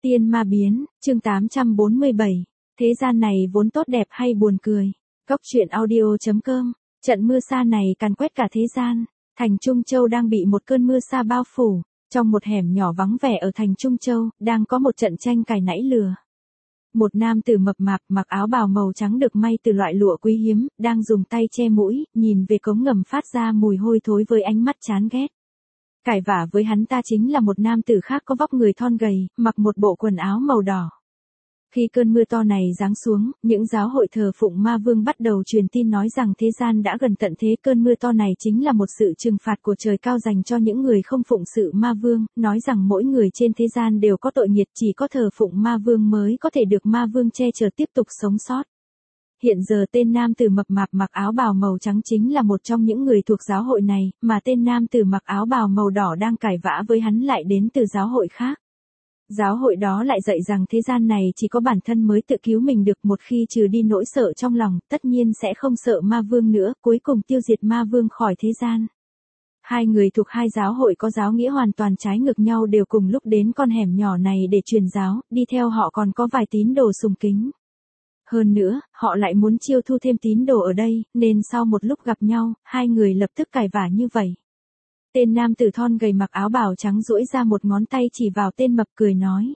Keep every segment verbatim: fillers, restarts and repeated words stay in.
Tiên ma biến, chương tám trăm bốn mươi bảy. Thế gian này vốn tốt đẹp hay buồn cười. Góc truyện audio chấm com. Trận mưa sa này càn quét cả thế gian. Thành Trung Châu đang bị một cơn mưa sa bao phủ. Trong một hẻm nhỏ vắng vẻ ở thành Trung Châu, đang có một trận tranh cài nảy lửa. Một nam tử mập mạp mặc áo bào màu trắng được may từ loại lụa quý hiếm, đang dùng tay che mũi, nhìn về cống ngầm phát ra mùi hôi thối với ánh mắt chán ghét. Cãi vả với hắn ta chính là một nam tử khác có vóc người thon gầy, mặc một bộ quần áo màu đỏ. Khi cơn mưa to này giáng xuống, những giáo hội thờ phụng ma vương bắt đầu truyền tin nói rằng thế gian đã gần tận thế. Cơn mưa to này chính là một sự trừng phạt của trời cao dành cho những người không phụng sự ma vương, nói rằng mỗi người trên thế gian đều có tội nghiệp, chỉ có thờ phụng ma vương mới có thể được ma vương che chở tiếp tục sống sót. Hiện giờ tên nam tử mập mạp mặc áo bào màu trắng chính là một trong những người thuộc giáo hội này, mà tên nam tử mặc áo bào màu đỏ đang cãi vã với hắn lại đến từ giáo hội khác. Giáo hội đó lại dạy rằng thế gian này chỉ có bản thân mới tự cứu mình được, một khi trừ đi nỗi sợ trong lòng, tất nhiên sẽ không sợ ma vương nữa, cuối cùng tiêu diệt ma vương khỏi thế gian. Hai người thuộc hai giáo hội có giáo nghĩa hoàn toàn trái ngược nhau đều cùng lúc đến con hẻm nhỏ này để truyền giáo, đi theo họ còn có vài tín đồ sùng kính. Hơn nữa, họ lại muốn chiêu thu thêm tín đồ ở đây, nên sau một lúc gặp nhau, hai người lập tức cãi vả như vậy. Tên nam tử thon gầy mặc áo bào trắng duỗi ra một ngón tay chỉ vào tên mập cười nói.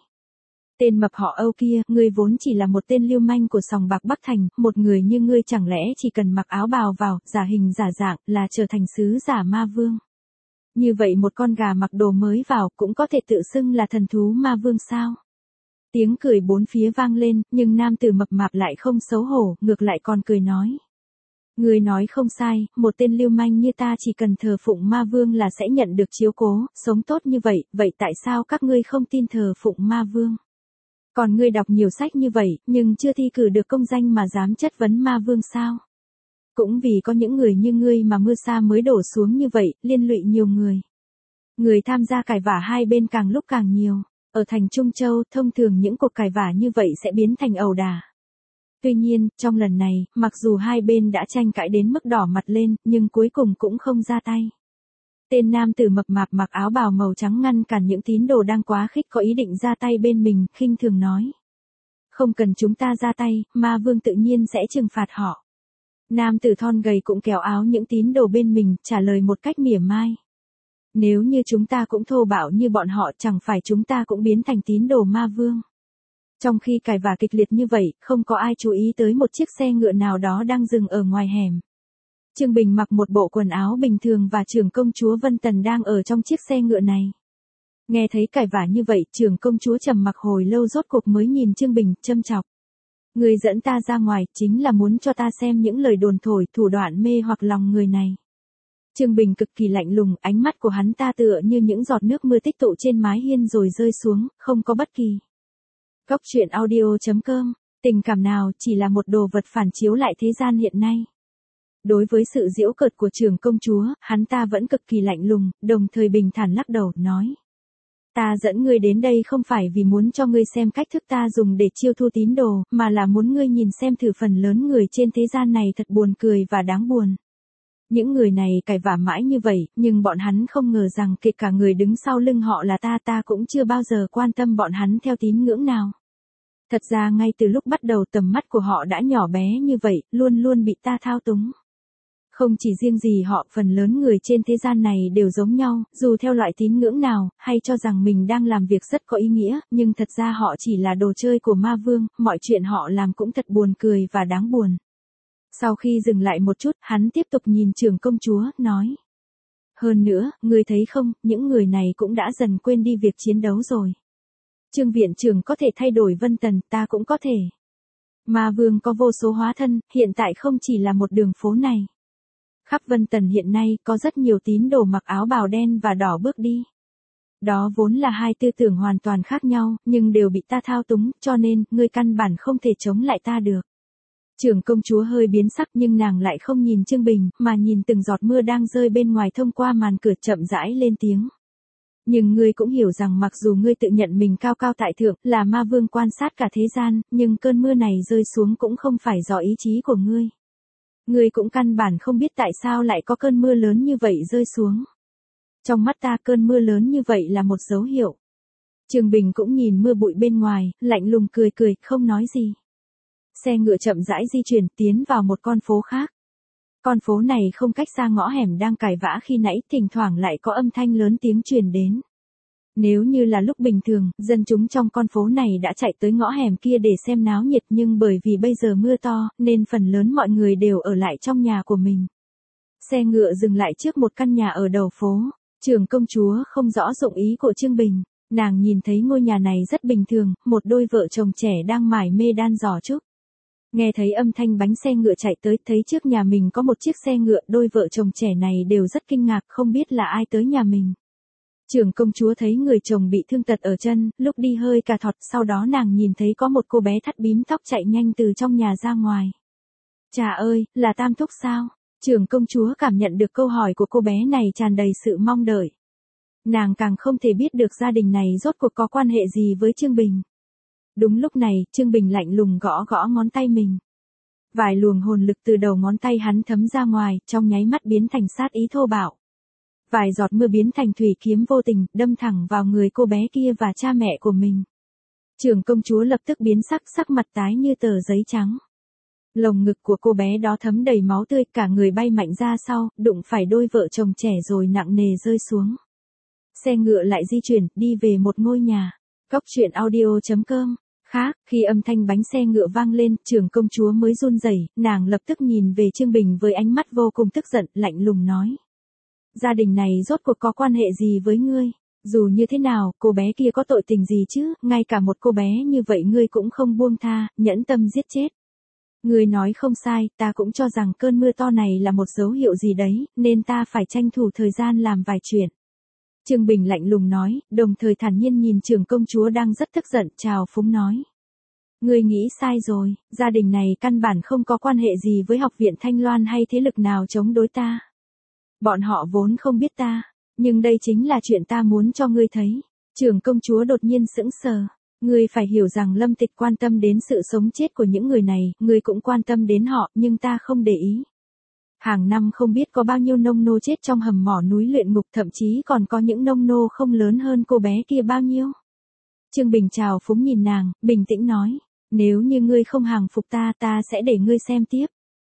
Tên mập họ Âu kia, ngươi vốn chỉ là một tên lưu manh của sòng bạc Bắc Thành, một người như ngươi chẳng lẽ chỉ cần mặc áo bào vào, giả hình giả dạng, là trở thành sứ giả ma vương. Như vậy một con gà mặc đồ mới vào cũng có thể tự xưng là thần thú ma vương sao? Tiếng cười bốn phía vang lên, nhưng nam tử mập mạp lại không xấu hổ, ngược lại còn cười nói. Người nói không sai, một tên lưu manh như ta chỉ cần thờ phụng ma vương là sẽ nhận được chiếu cố, sống tốt như vậy, vậy tại sao các ngươi không tin thờ phụng ma vương? Còn ngươi đọc nhiều sách như vậy, nhưng chưa thi cử được công danh mà dám chất vấn ma vương sao? Cũng vì có những người như ngươi mà mưa sa mới đổ xuống như vậy, liên lụy nhiều người. Người tham gia cãi vả hai bên càng lúc càng nhiều. Ở thành Trung Châu, thông thường những cuộc cãi vả như vậy sẽ biến thành ẩu đả. Tuy nhiên, trong lần này, mặc dù hai bên đã tranh cãi đến mức đỏ mặt lên, nhưng cuối cùng cũng không ra tay. Tên nam tử mập mạp mặc áo bào màu trắng ngăn cản những tín đồ đang quá khích có ý định ra tay bên mình, khinh thường nói. Không cần chúng ta ra tay, ma vương tự nhiên sẽ trừng phạt họ. Nam tử thon gầy cũng kéo áo những tín đồ bên mình, trả lời một cách mỉa mai. Nếu như chúng ta cũng thô bạo như bọn họ, chẳng phải chúng ta cũng biến thành tín đồ ma vương. Trong khi cãi vả kịch liệt như vậy, không có ai chú ý tới một chiếc xe ngựa nào đó đang dừng ở ngoài hẻm. Trương Bình mặc một bộ quần áo bình thường và trưởng công chúa Vân Tần đang ở trong chiếc xe ngựa này. Nghe thấy cãi vả như vậy, trưởng công chúa trầm mặc hồi lâu rốt cuộc mới nhìn Trương Bình, châm chọc. Người dẫn ta ra ngoài, chính là muốn cho ta xem những lời đồn thổi, thủ đoạn mê hoặc lòng người này. Trương Bình cực kỳ lạnh lùng, ánh mắt của hắn ta tựa như những giọt nước mưa tích tụ trên mái hiên rồi rơi xuống, không có bất kỳ. Góc truyện audio chấm com, tình cảm nào chỉ là một đồ vật phản chiếu lại thế gian hiện nay. Đối với sự giễu cợt của trưởng công chúa, hắn ta vẫn cực kỳ lạnh lùng, đồng thời bình thản lắc đầu, nói. Ta dẫn ngươi đến đây không phải vì muốn cho ngươi xem cách thức ta dùng để chiêu thu tín đồ, mà là muốn ngươi nhìn xem thử phần lớn người trên thế gian này thật buồn cười và đáng buồn. Những người này cãi vả mãi như vậy, nhưng bọn hắn không ngờ rằng kể cả người đứng sau lưng họ là ta ta cũng chưa bao giờ quan tâm bọn hắn theo tín ngưỡng nào. Thật ra ngay từ lúc bắt đầu tầm mắt của họ đã nhỏ bé như vậy, luôn luôn bị ta thao túng. Không chỉ riêng gì họ, phần lớn người trên thế gian này đều giống nhau, dù theo loại tín ngưỡng nào, hay cho rằng mình đang làm việc rất có ý nghĩa, nhưng thật ra họ chỉ là đồ chơi của ma vương, mọi chuyện họ làm cũng thật buồn cười và đáng buồn. Sau khi dừng lại một chút, hắn tiếp tục nhìn trưởng công chúa, nói. Hơn nữa, ngươi thấy không, những người này cũng đã dần quên đi việc chiến đấu rồi. Trương viện trưởng có thể thay đổi Vân Tần, ta cũng có thể. Ma vương có vô số hóa thân, hiện tại không chỉ là một đường phố này. Khắp Vân Tần hiện nay, có rất nhiều tín đồ mặc áo bào đen và đỏ bước đi. Đó vốn là hai tư tưởng hoàn toàn khác nhau, nhưng đều bị ta thao túng, cho nên, ngươi căn bản không thể chống lại ta được. Trưởng công chúa hơi biến sắc nhưng nàng lại không nhìn Trương Bình, mà nhìn từng giọt mưa đang rơi bên ngoài thông qua màn cửa, chậm rãi lên tiếng. Nhưng ngươi cũng hiểu rằng mặc dù ngươi tự nhận mình cao cao tại thượng, là ma vương quan sát cả thế gian, nhưng cơn mưa này rơi xuống cũng không phải do ý chí của ngươi. Ngươi cũng căn bản không biết tại sao lại có cơn mưa lớn như vậy rơi xuống. Trong mắt ta cơn mưa lớn như vậy là một dấu hiệu. Trương Bình cũng nhìn mưa bụi bên ngoài, lạnh lùng cười cười, không nói gì. Xe ngựa chậm rãi di chuyển tiến vào một con phố khác. Con phố này không cách xa ngõ hẻm đang cãi vã khi nãy, thỉnh thoảng lại có âm thanh lớn tiếng truyền đến. Nếu như là lúc bình thường, dân chúng trong con phố này đã chạy tới ngõ hẻm kia để xem náo nhiệt, nhưng bởi vì bây giờ mưa to, nên phần lớn mọi người đều ở lại trong nhà của mình. Xe ngựa dừng lại trước một căn nhà ở đầu phố. Trưởng công chúa không rõ dụng ý của Trương Bình. Nàng nhìn thấy ngôi nhà này rất bình thường, một đôi vợ chồng trẻ đang mải mê đan giò trúc. Nghe thấy âm thanh bánh xe ngựa chạy tới, thấy trước nhà mình có một chiếc xe ngựa, đôi vợ chồng trẻ này đều rất kinh ngạc, không biết là ai tới nhà mình. Trưởng công chúa thấy người chồng bị thương tật ở chân, lúc đi hơi cà thọt, sau đó nàng nhìn thấy có một cô bé thắt bím tóc chạy nhanh từ trong nhà ra ngoài. Chà ơi, là Tam Thúc sao? Trưởng công chúa cảm nhận được câu hỏi của cô bé này tràn đầy sự mong đợi. Nàng càng không thể biết được gia đình này rốt cuộc có quan hệ gì với Trương Bình. Đúng lúc này, Trương Bình lạnh lùng gõ gõ ngón tay mình. Vài luồng hồn lực từ đầu ngón tay hắn thấm ra ngoài, trong nháy mắt biến thành sát ý thô bạo. Vài giọt mưa biến thành thủy kiếm vô tình, đâm thẳng vào người cô bé kia và cha mẹ của mình. Trưởng công chúa lập tức biến sắc, sắc mặt tái như tờ giấy trắng. Lồng ngực của cô bé đó thấm đầy máu tươi, cả người bay mạnh ra sau, đụng phải đôi vợ chồng trẻ rồi nặng nề rơi xuống. Xe ngựa lại di chuyển, đi về một ngôi nhà. Cóc truyện audio chấm com. Khác, khi âm thanh bánh xe ngựa vang lên, trưởng công chúa mới run rẩy, nàng lập tức nhìn về Trương Bình với ánh mắt vô cùng tức giận, lạnh lùng nói. Gia đình này rốt cuộc có quan hệ gì với ngươi? Dù như thế nào, cô bé kia có tội tình gì chứ, ngay cả một cô bé như vậy ngươi cũng không buông tha, nhẫn tâm giết chết. Ngươi nói không sai, ta cũng cho rằng cơn mưa to này là một dấu hiệu gì đấy, nên ta phải tranh thủ thời gian làm vài chuyện. Trương Bình lạnh lùng nói, đồng thời thản nhiên nhìn trưởng công chúa đang rất tức giận, chào phúng nói. Ngươi nghĩ sai rồi, gia đình này căn bản không có quan hệ gì với học viện Thanh Loan hay thế lực nào chống đối ta. Bọn họ vốn không biết ta, nhưng đây chính là chuyện ta muốn cho ngươi thấy. Trưởng công chúa đột nhiên sững sờ. Ngươi phải hiểu rằng Lâm Tịch quan tâm đến sự sống chết của những người này, ngươi cũng quan tâm đến họ, nhưng ta không để ý. Hàng năm không biết có bao nhiêu nông nô chết trong hầm mỏ núi luyện ngục, thậm chí còn có những nông nô không lớn hơn cô bé kia bao nhiêu. Trương Bình chào phúng nhìn nàng, bình tĩnh nói, nếu như ngươi không hàng phục ta, ta sẽ để ngươi xem tiếp.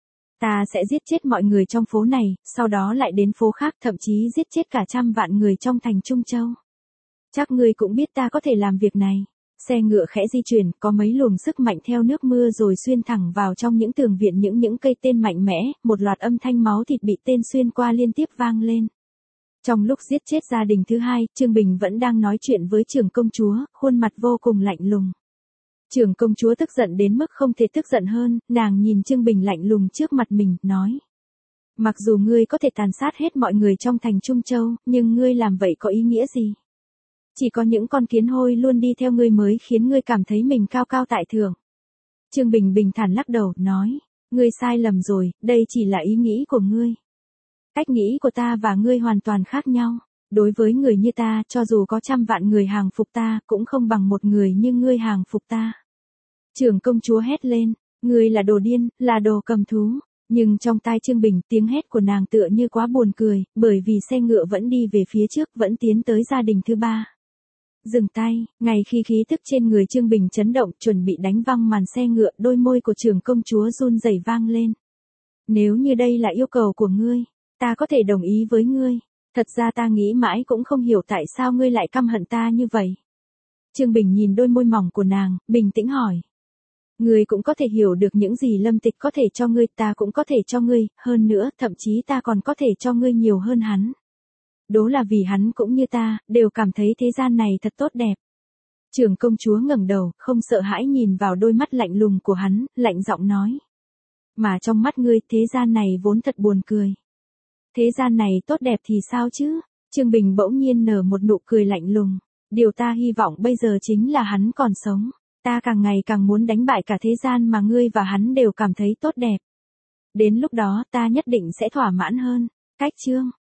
Ta sẽ giết chết mọi người trong phố này, sau đó lại đến phố khác, thậm chí giết chết cả trăm vạn người trong thành Trung Châu. Chắc ngươi cũng biết ta có thể làm việc này. Xe ngựa khẽ di chuyển, có mấy luồng sức mạnh theo nước mưa rồi xuyên thẳng vào trong những tường viện, những những cây tên mạnh mẽ, một loạt âm thanh máu thịt bị tên xuyên qua liên tiếp vang lên. Trong lúc giết chết gia đình thứ hai, Trương Bình vẫn đang nói chuyện với trưởng công chúa, khuôn mặt vô cùng lạnh lùng. Trưởng công chúa tức giận đến mức không thể tức giận hơn, nàng nhìn Trương Bình lạnh lùng trước mặt mình, nói. Mặc dù ngươi có thể tàn sát hết mọi người trong thành Trung Châu, nhưng ngươi làm vậy có ý nghĩa gì? Chỉ có những con kiến hôi luôn đi theo ngươi mới khiến ngươi cảm thấy mình cao cao tại thượng. Trương Bình bình thản lắc đầu, nói, ngươi sai lầm rồi, đây chỉ là ý nghĩ của ngươi. Cách nghĩ của ta và ngươi hoàn toàn khác nhau. Đối với người như ta, cho dù có trăm vạn người hàng phục ta, cũng không bằng một người như ngươi hàng phục ta. Trưởng công chúa hét lên, ngươi là đồ điên, là đồ cầm thú. Nhưng trong tai Trương Bình, tiếng hét của nàng tựa như quá buồn cười, bởi vì xe ngựa vẫn đi về phía trước, vẫn tiến tới gia đình thứ ba. Dừng tay, ngay khi khí tức trên người Trương Bình chấn động, chuẩn bị đánh văng màn xe ngựa, đôi môi của trưởng công chúa run rẩy vang lên. Nếu như đây là yêu cầu của ngươi, ta có thể đồng ý với ngươi. Thật ra ta nghĩ mãi cũng không hiểu tại sao ngươi lại căm hận ta như vậy. Trương Bình nhìn đôi môi mỏng của nàng, bình tĩnh hỏi. Ngươi cũng có thể hiểu được những gì Lâm Tịch có thể cho ngươi, ta cũng có thể cho ngươi, hơn nữa, thậm chí ta còn có thể cho ngươi nhiều hơn hắn. Đố là vì hắn cũng như ta, đều cảm thấy thế gian này thật tốt đẹp. Trưởng công chúa ngẩng đầu, không sợ hãi nhìn vào đôi mắt lạnh lùng của hắn, lạnh giọng nói. Mà trong mắt ngươi, thế gian này vốn thật buồn cười. Thế gian này tốt đẹp thì sao chứ? Trương Bình bỗng nhiên nở một nụ cười lạnh lùng. Điều ta hy vọng bây giờ chính là hắn còn sống. Ta càng ngày càng muốn đánh bại cả thế gian mà ngươi và hắn đều cảm thấy tốt đẹp. Đến lúc đó ta nhất định sẽ thỏa mãn hơn. Cách chương